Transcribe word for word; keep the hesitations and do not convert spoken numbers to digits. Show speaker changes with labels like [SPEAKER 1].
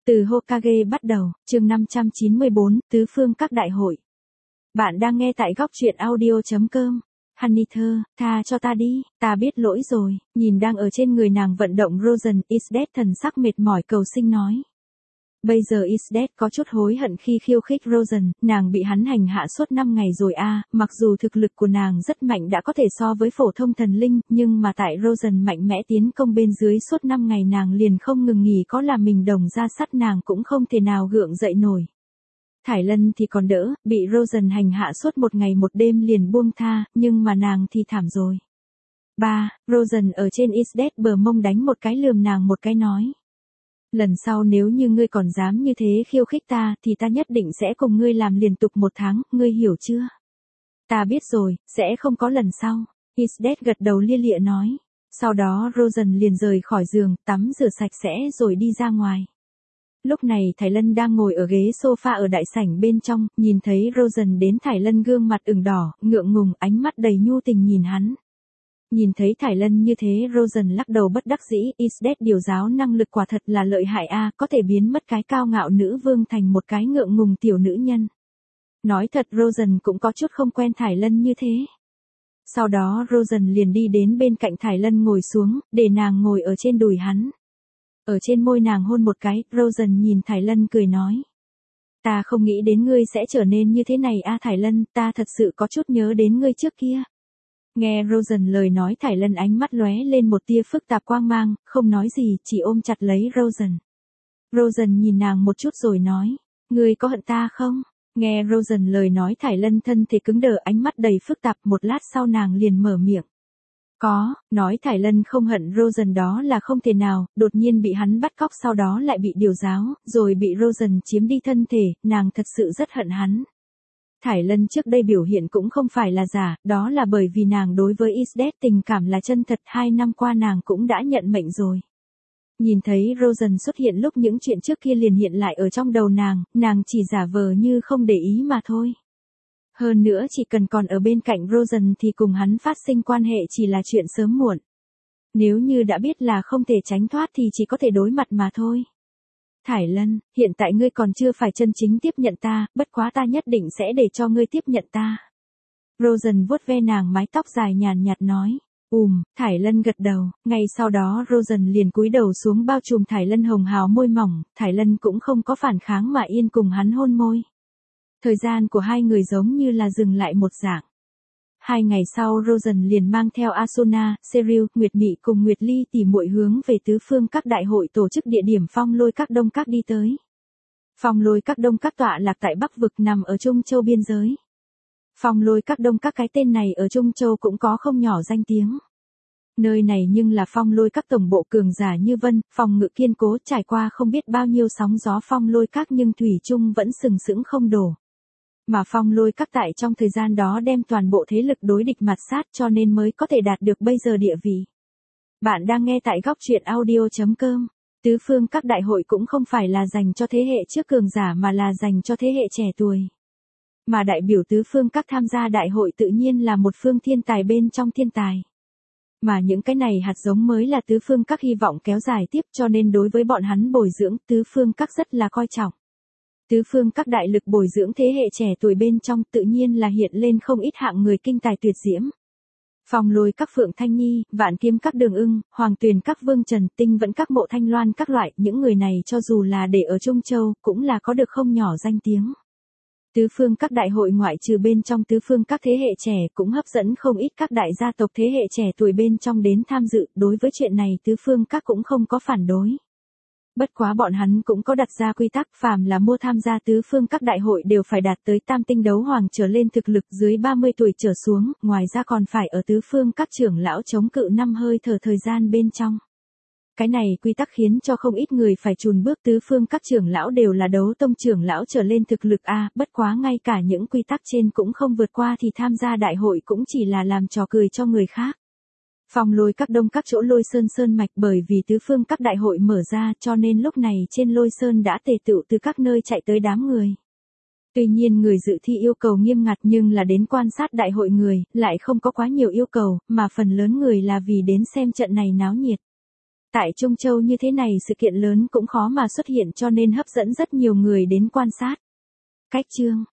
[SPEAKER 1] Từ Hokage bắt đầu, chương năm trăm chín mươi bốn, tứ phương các đại hội. Bạn đang nghe tại góc truyện audio.com. Honey thơ, tha cho ta đi, ta biết lỗi rồi, nhìn đang ở trên người nàng vận động Rosen, Isdet thần sắc mệt mỏi cầu xin nói. Bây giờ Isdet có chút hối hận khi khiêu khích Rosen, nàng bị hắn hành hạ suốt năm ngày rồi a, à, mặc dù thực lực của nàng rất mạnh đã có thể so với phổ thông thần linh, nhưng mà tại Rosen mạnh mẽ tiến công bên dưới suốt năm ngày nàng liền không ngừng nghỉ có là mình đồng ra sắt nàng cũng không thể nào gượng dậy nổi. Thải Lân thì còn đỡ, bị Rosen hành hạ suốt một ngày một đêm liền buông tha, nhưng mà nàng thì thảm rồi. Ba, Rosen ở trên Isdet bờ mông đánh một cái lườm nàng một cái nói. Lần sau nếu như ngươi còn dám như thế khiêu khích ta thì ta nhất định sẽ cùng ngươi làm liên tục một tháng, ngươi hiểu chưa? Ta biết rồi, sẽ không có lần sau. Isdet gật đầu lia lịa nói. Sau đó Rosen liền rời khỏi giường, tắm rửa sạch sẽ rồi đi ra ngoài. Lúc này Thải Lân đang ngồi ở ghế sofa ở đại sảnh bên trong, nhìn thấy Rosen đến Thải Lân gương mặt ửng đỏ, ngượng ngùng ánh mắt đầy nhu tình nhìn hắn. Nhìn thấy Thải Lân như thế Rosen lắc đầu bất đắc dĩ, Isdet điều giáo năng lực quả thật là lợi hại a, có thể biến mất cái cao ngạo nữ vương thành một cái ngượng ngùng tiểu nữ nhân. Nói thật Rosen cũng có chút không quen Thải Lân như thế. Sau đó Rosen liền đi đến bên cạnh Thải Lân ngồi xuống, để nàng ngồi ở trên đùi hắn. Ở trên môi nàng hôn một cái, Rosen nhìn Thải Lân cười nói. Ta không nghĩ đến ngươi sẽ trở nên như thế này a Thải Lân, ta thật sự có chút nhớ đến ngươi trước kia. Nghe Rosen lời nói Thải Lân ánh mắt lóe lên một tia phức tạp quang mang, không nói gì, chỉ ôm chặt lấy Rosen. Rosen nhìn nàng một chút rồi nói, ngươi có hận ta không? Nghe Rosen lời nói Thải Lân thân thể cứng đờ ánh mắt đầy phức tạp một lát sau nàng liền mở miệng. Có, nói Thải Lân không hận Rosen đó là không thể nào, đột nhiên bị hắn bắt cóc sau đó lại bị điều giáo, rồi bị Rosen chiếm đi thân thể, nàng thật sự rất hận hắn. Thải Lân trước đây biểu hiện cũng không phải là giả, đó là bởi vì nàng đối với Isdet tình cảm là chân thật, hai năm qua nàng cũng đã nhận mệnh rồi. Nhìn thấy Rosen xuất hiện lúc những chuyện trước kia liền hiện lại ở trong đầu nàng, nàng chỉ giả vờ như không để ý mà thôi. Hơn nữa chỉ cần còn ở bên cạnh Rosen thì cùng hắn phát sinh quan hệ chỉ là chuyện sớm muộn. Nếu như đã biết là không thể tránh thoát thì chỉ có thể đối mặt mà thôi. Thải Lân, hiện tại ngươi còn chưa phải chân chính tiếp nhận ta, bất quá ta nhất định sẽ để cho ngươi tiếp nhận ta. Rosen vuốt ve nàng mái tóc dài nhàn nhạt nói. Ùm, Thải Lân gật đầu, ngay sau đó Rosen liền cúi đầu xuống bao trùm Thải Lân hồng hào môi mỏng, Thải Lân cũng không có phản kháng mà yên cùng hắn hôn môi. Thời gian của hai người giống như là dừng lại một dạng. Hai ngày sau Rosen liền mang theo Asuna, Serial, Nguyệt Mị cùng Nguyệt Ly tỉ muội hướng về tứ phương các đại hội tổ chức địa điểm Phong Lôi Các Đông Các đi tới. Phong Lôi Các Đông Các tọa lạc tại Bắc vực nằm ở Trung Châu biên giới. Phong Lôi Các Đông Các cái tên này ở Trung Châu cũng có không nhỏ danh tiếng. Nơi này nhưng là Phong Lôi Các tổng bộ cường giả như vân, phòng ngự kiên cố trải qua không biết bao nhiêu sóng gió Phong Lôi Các nhưng thủy chung vẫn sừng sững không đổ. Mà Phong Lôi Các tại trong thời gian đó đem toàn bộ thế lực đối địch mạt sát cho nên mới có thể đạt được bây giờ địa vị. Bạn đang nghe tại góc truyện audio.com. Tứ phương các đại hội cũng không phải là dành cho thế hệ trước cường giả mà là dành cho thế hệ trẻ tuổi. Mà đại biểu tứ phương các tham gia đại hội tự nhiên là một phương thiên tài bên trong thiên tài. Mà những cái này hạt giống mới là tứ phương các hy vọng kéo dài tiếp cho nên đối với bọn hắn bồi dưỡng tứ phương các rất là coi trọng. Tứ phương các đại lực bồi dưỡng thế hệ trẻ tuổi bên trong tự nhiên là hiện lên không ít hạng người kinh tài tuyệt diễm. Phong Lôi Các Phượng Thanh Nhi, Vạn Kiếm Các Đường Ưng, Hoàng Tuyền Các Vương Trần, Tinh Vẫn Các Mộ Thanh Loan các loại, những người này cho dù là để ở Trung Châu, cũng là có được không nhỏ danh tiếng. Tứ phương các đại hội ngoại trừ bên trong tứ phương các thế hệ trẻ cũng hấp dẫn không ít các đại gia tộc thế hệ trẻ tuổi bên trong đến tham dự, đối với chuyện này tứ phương các cũng không có phản đối. Bất quá bọn hắn cũng có đặt ra quy tắc phàm là mua tham gia tứ phương các đại hội đều phải đạt tới tam tinh đấu hoàng trở lên thực lực dưới ba mươi tuổi trở xuống, ngoài ra còn phải ở tứ phương các trưởng lão chống cự năm hơi thở thời gian bên trong. Cái này quy tắc khiến cho không ít người phải chùn bước tứ phương các trưởng lão đều là đấu tông trưởng lão trở lên thực lực a, bất quá ngay cả những quy tắc trên cũng không vượt qua thì tham gia đại hội cũng chỉ là làm trò cười cho người khác. Phong Lôi Các Đông các chỗ Lôi Sơn sơn mạch bởi vì tứ phương các đại hội mở ra cho nên lúc này trên Lôi Sơn đã tề tựu từ các nơi chạy tới đám người. Tuy nhiên người dự thi yêu cầu nghiêm ngặt nhưng là đến quan sát đại hội người, lại không có quá nhiều yêu cầu, mà phần lớn người là vì đến xem trận này náo nhiệt. Tại Trung Châu như thế này sự kiện lớn cũng khó mà xuất hiện cho nên hấp dẫn rất nhiều người đến quan sát. Cách chương